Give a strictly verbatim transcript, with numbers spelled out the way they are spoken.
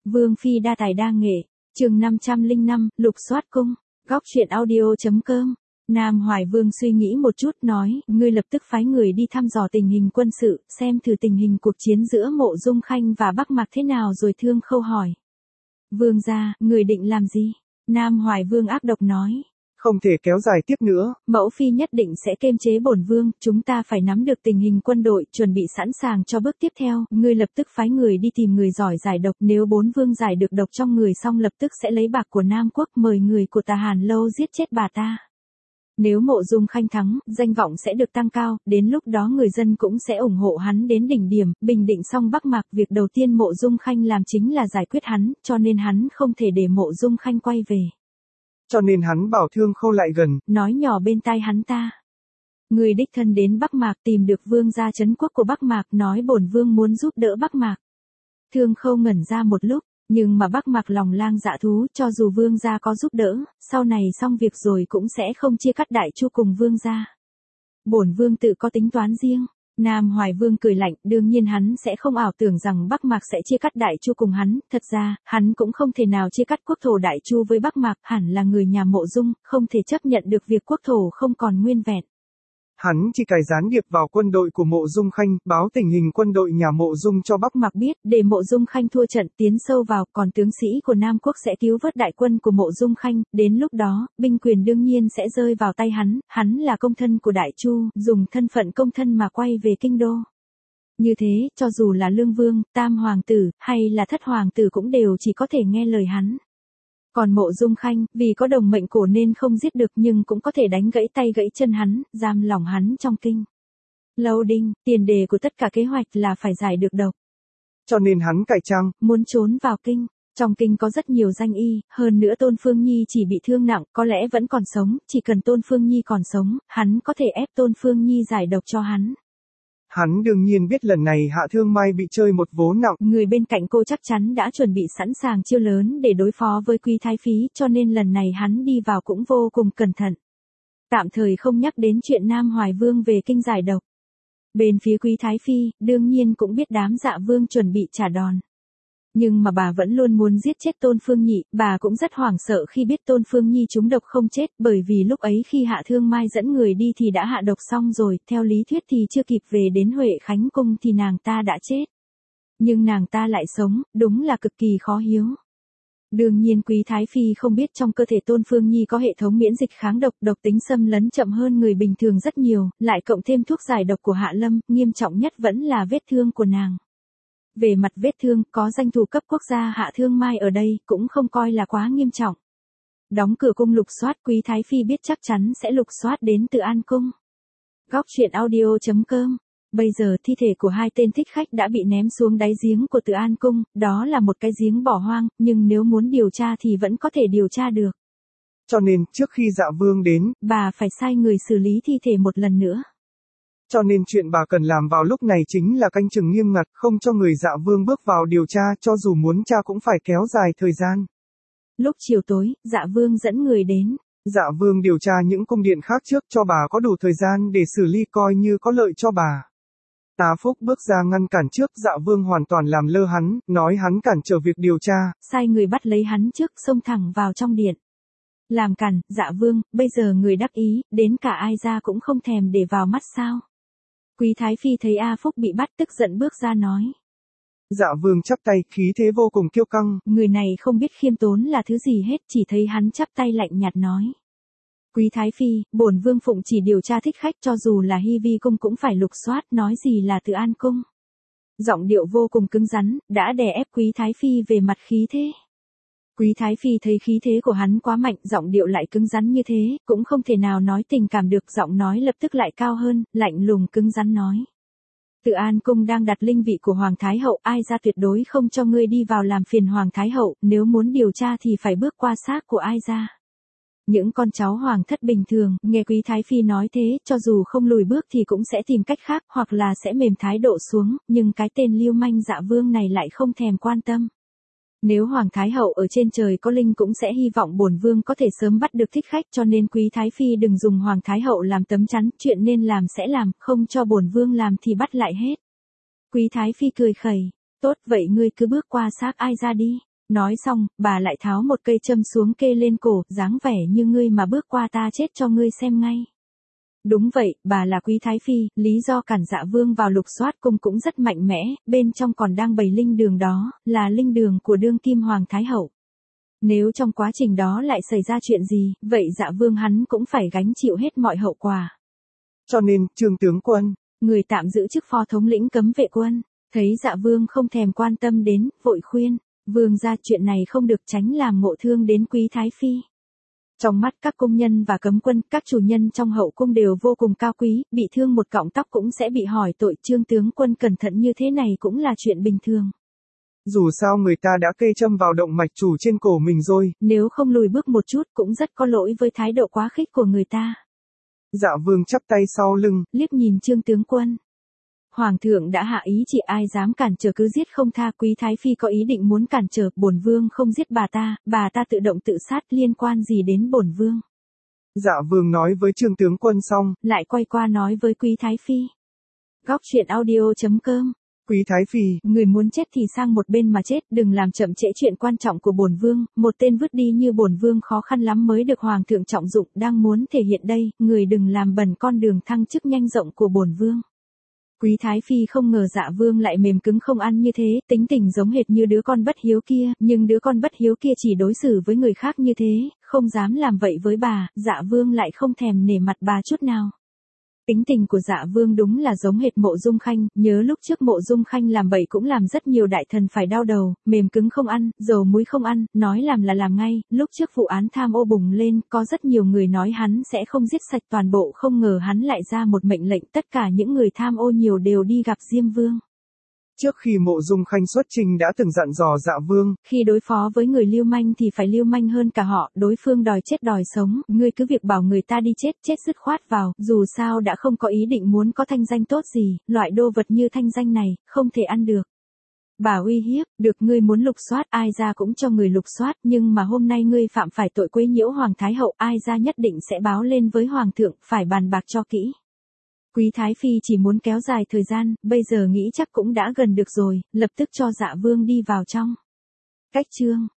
Vương phi đa tài đa nghệ, chương năm trăm lẻ năm, lục soát cung, góc truyện audio.com. Nam Hoài Vương suy nghĩ một chút nói, ngươi lập tức phái người đi thăm dò tình hình quân sự, xem thử tình hình cuộc chiến giữa Mộ Dung Khanh và Bắc Mạc thế nào rồi Thương Khâu hỏi. Vương gia, người định làm gì? Nam Hoài Vương ác độc nói. Không thể kéo dài tiếp nữa. Mẫu phi nhất định sẽ kiềm chế bổn vương, chúng ta phải nắm được tình hình quân đội, chuẩn bị sẵn sàng cho bước tiếp theo, ngươi lập tức phái người đi tìm người giỏi giải độc, nếu bốn vương giải được độc trong người xong lập tức sẽ lấy bạc của Nam Quốc mời người của Tà Hàn Lâu giết chết bà ta. Nếu Mộ Dung Khanh thắng, danh vọng sẽ được tăng cao, đến lúc đó người dân cũng sẽ ủng hộ hắn đến đỉnh điểm, bình định xong Bắc Mạc, việc đầu tiên Mộ Dung Khanh làm chính là giải quyết hắn, cho nên hắn không thể để Mộ Dung Khanh quay về. Cho nên hắn bảo Thương Khâu lại gần, nói nhỏ bên tai hắn ta. Người đích thân đến Bắc Mạc tìm được vương gia trấn quốc của Bắc Mạc, nói bổn vương muốn giúp đỡ Bắc Mạc. Thương Khâu ngẩn ra một lúc, nhưng mà Bắc Mạc lòng lang dạ thú, cho dù vương gia có giúp đỡ, sau này xong việc rồi cũng sẽ không chia cắt Đại Chu cùng vương gia. Bổn vương tự có tính toán riêng. Nam Hoài Vương cười lạnh, đương nhiên hắn sẽ không ảo tưởng rằng Bắc Mạc sẽ chia cắt Đại Chu cùng hắn, thật ra, hắn cũng không thể nào chia cắt quốc thổ Đại Chu với Bắc Mạc, hẳn là người nhà Mộ Dung, không thể chấp nhận được việc quốc thổ không còn nguyên vẹn. Hắn chỉ cài gián điệp vào quân đội của Mộ Dung Khanh, báo tình hình quân đội nhà Mộ Dung cho Bắc Mạc biết, để Mộ Dung Khanh thua trận tiến sâu vào, còn tướng sĩ của Nam Quốc sẽ cứu vớt đại quân của Mộ Dung Khanh, đến lúc đó, binh quyền đương nhiên sẽ rơi vào tay hắn, hắn là công thân của Đại Chu, dùng thân phận công thân mà quay về kinh đô. Như thế, cho dù là Lương Vương, Tam Hoàng tử, hay là Thất Hoàng tử cũng đều chỉ có thể nghe lời hắn. Còn Mộ Dung Khanh, vì có đồng mệnh cổ nên không giết được nhưng cũng có thể đánh gãy tay gãy chân hắn, giam lỏng hắn trong kinh. Lâu Đinh, tiền đề của tất cả kế hoạch là phải giải được độc. Cho nên hắn cải trang, muốn trốn vào kinh. Trong kinh có rất nhiều danh y, hơn nữa Tôn Phương Nhi chỉ bị thương nặng, có lẽ vẫn còn sống, chỉ cần Tôn Phương Nhi còn sống, hắn có thể ép Tôn Phương Nhi giải độc cho hắn. Hắn đương nhiên biết lần này Hạ Thương Mai bị chơi một vố nặng. Người bên cạnh cô chắc chắn đã chuẩn bị sẵn sàng chiêu lớn để đối phó với Quý Thái Phí, cho nên lần này hắn đi vào cũng vô cùng cẩn thận. Tạm thời không nhắc đến chuyện Nam Hoài Vương về kinh giải độc. Bên phía Quý Thái Phi, đương nhiên cũng biết đám Dạ Vương chuẩn bị trả đòn. Nhưng mà bà vẫn luôn muốn giết chết Tôn Phương Nhị, bà cũng rất hoảng sợ khi biết Tôn Phương Nhi trúng độc không chết, bởi vì lúc ấy khi Hạ Thương Mai dẫn người đi thì đã hạ độc xong rồi, theo lý thuyết thì chưa kịp về đến Huệ Khánh Cung thì nàng ta đã chết. Nhưng nàng ta lại sống, đúng là cực kỳ khó hiếu. Đương nhiên Quý Thái Phi không biết trong cơ thể Tôn Phương Nhi có hệ thống miễn dịch kháng độc, độc tính xâm lấn chậm hơn người bình thường rất nhiều, lại cộng thêm thuốc giải độc của Hạ Lâm, nghiêm trọng nhất vẫn là vết thương của nàng. Về mặt vết thương, có danh thủ cấp quốc gia Hạ Thương Mai ở đây, cũng không coi là quá nghiêm trọng. Đóng cửa cung lục soát, Quý Thái Phi biết chắc chắn sẽ lục soát đến Từ An Cung. Góc truyện audio.com. Bây giờ thi thể của hai tên thích khách đã bị ném xuống đáy giếng của Từ An Cung, đó là một cái giếng bỏ hoang, nhưng nếu muốn điều tra thì vẫn có thể điều tra được. Cho nên, trước khi Dạ Vương đến, bà phải sai người xử lý thi thể một lần nữa. Cho nên chuyện bà cần làm vào lúc này chính là canh chừng nghiêm ngặt, không cho người Dạ Vương bước vào điều tra, cho dù muốn tra cũng phải kéo dài thời gian. Lúc chiều tối, Dạ Vương dẫn người đến. Dạ Vương điều tra những cung điện khác trước cho bà có đủ thời gian để xử lý coi như có lợi cho bà. Tá Phúc bước ra ngăn cản trước, Dạ Vương hoàn toàn làm lơ hắn, nói hắn cản trở việc điều tra. Sai người bắt lấy hắn trước, xông thẳng vào trong điện. Làm cản, Dạ Vương, bây giờ người đắc ý, đến cả ai ra cũng không thèm để vào mắt sao. Quý Thái Phi thấy A Phúc bị bắt tức giận bước ra nói. Dạ Vương chắp tay, khí thế vô cùng kiêu căng. Người này không biết khiêm tốn là thứ gì hết, chỉ thấy hắn chắp tay lạnh nhạt nói. Quý Thái Phi, bổn vương phụng chỉ điều tra thích khách, cho dù là Hy Vi Cung cũng phải lục soát, nói gì là Từ An Cung. Giọng điệu vô cùng cứng rắn, đã đè ép Quý Thái Phi về mặt khí thế. Quý Thái Phi thấy khí thế của hắn quá mạnh, giọng điệu lại cứng rắn như thế, cũng không thể nào nói tình cảm được, giọng nói lập tức lại cao hơn, lạnh lùng cứng rắn nói. Từ An Cung đang đặt linh vị của Hoàng Thái Hậu, ai ra tuyệt đối không cho ngươi đi vào làm phiền Hoàng Thái Hậu, nếu muốn điều tra thì phải bước qua xác của ai ra. Những con cháu hoàng thất bình thường, nghe Quý Thái Phi nói thế, cho dù không lùi bước thì cũng sẽ tìm cách khác, hoặc là sẽ mềm thái độ xuống, nhưng cái tên lưu manh Dạ Vương này lại không thèm quan tâm. Nếu Hoàng Thái Hậu ở trên trời có linh cũng sẽ hy vọng bổn vương có thể sớm bắt được thích khách, cho nên Quý Thái Phi đừng dùng Hoàng Thái Hậu làm tấm chắn, chuyện nên làm sẽ làm, không cho bổn vương làm thì bắt lại hết. Quý Thái Phi cười khẩy, tốt vậy ngươi cứ bước qua xác ai ra đi. Nói xong, bà lại tháo một cây châm xuống kê lên cổ, dáng vẻ như ngươi mà bước qua ta chết cho ngươi xem ngay. Đúng vậy, bà là Quý Thái Phi, lý do cản Dạ Vương vào lục soát cung cũng rất mạnh mẽ, bên trong còn đang bày linh đường đó, là linh đường của đương kim Hoàng Thái Hậu. Nếu trong quá trình đó lại xảy ra chuyện gì, vậy Dạ Vương hắn cũng phải gánh chịu hết mọi hậu quả. Cho nên, Trương tướng quân, người tạm giữ chức phó thống lĩnh cấm vệ quân, thấy Dạ Vương không thèm quan tâm đến, vội khuyên, vương gia chuyện này không được, tránh làm ngộ thương đến Quý Thái Phi. Trong mắt các công nhân và cấm quân, các chủ nhân trong hậu cung đều vô cùng cao quý, bị thương một cọng tóc cũng sẽ bị hỏi tội, Trương tướng quân cẩn thận như thế này cũng là chuyện bình thường. Dù sao người ta đã kê châm vào động mạch chủ trên cổ mình rồi. Nếu không lùi bước một chút cũng rất có lỗi với thái độ quá khích của người ta. Dạ Vương chắp tay sau lưng, liếc nhìn Trương tướng quân. Hoàng thượng đã hạ ý chỉ, ai dám cản trở cứ giết không tha. Quý Thái Phi có ý định muốn cản trở, bổn vương không giết bà ta, bà ta tự động tự sát, liên quan gì đến bổn vương. Dạ Vương nói với Trương tướng quân xong, lại quay qua nói với Quý Thái Phi. Góc truyện audio chấm com. Quý Thái Phi, người muốn chết thì sang một bên mà chết, đừng làm chậm trễ chuyện quan trọng của bổn vương, một tên vứt đi như bổn vương khó khăn lắm mới được hoàng thượng trọng dụng, đang muốn thể hiện đây, người đừng làm bẩn con đường thăng chức nhanh rộng của bổn vương. Quý Thái Phi không ngờ Dạ Vương lại mềm cứng không ăn như thế, tính tình giống hệt như đứa con bất hiếu kia, nhưng đứa con bất hiếu kia chỉ đối xử với người khác như thế, không dám làm vậy với bà, Dạ Vương lại không thèm nể mặt bà chút nào. Tính tình của Dạ Vương đúng là giống hệt Mộ Dung Khanh, nhớ lúc trước Mộ Dung Khanh làm bậy cũng làm rất nhiều đại thần phải đau đầu, mềm cứng không ăn, dầu muối không ăn, nói làm là làm ngay, lúc trước vụ án tham ô bùng lên, có rất nhiều người nói hắn sẽ không giết sạch toàn bộ, không ngờ hắn lại ra một mệnh lệnh, tất cả những người tham ô nhiều đều đi gặp Diêm Vương. Trước khi Mộ Dung Khanh xuất trình đã từng dặn dò Dạ Vương, khi đối phó với người lưu manh thì phải lưu manh hơn cả họ, đối phương đòi chết đòi sống, ngươi cứ việc bảo người ta đi chết, chết dứt khoát vào, dù sao đã không có ý định muốn có thanh danh tốt gì, loại đô vật như thanh danh này, không thể ăn được. Bà uy hiếp, được, ngươi muốn lục soát, ai ra cũng cho người lục soát, nhưng mà hôm nay ngươi phạm phải tội quấy nhiễu Hoàng Thái Hậu, ai ra nhất định sẽ báo lên với Hoàng thượng, phải bàn bạc cho kỹ. Quý Thái Phi chỉ muốn kéo dài thời gian, bây giờ nghĩ chắc cũng đã gần được rồi, lập tức cho Dạ Vương đi vào trong. Cách chương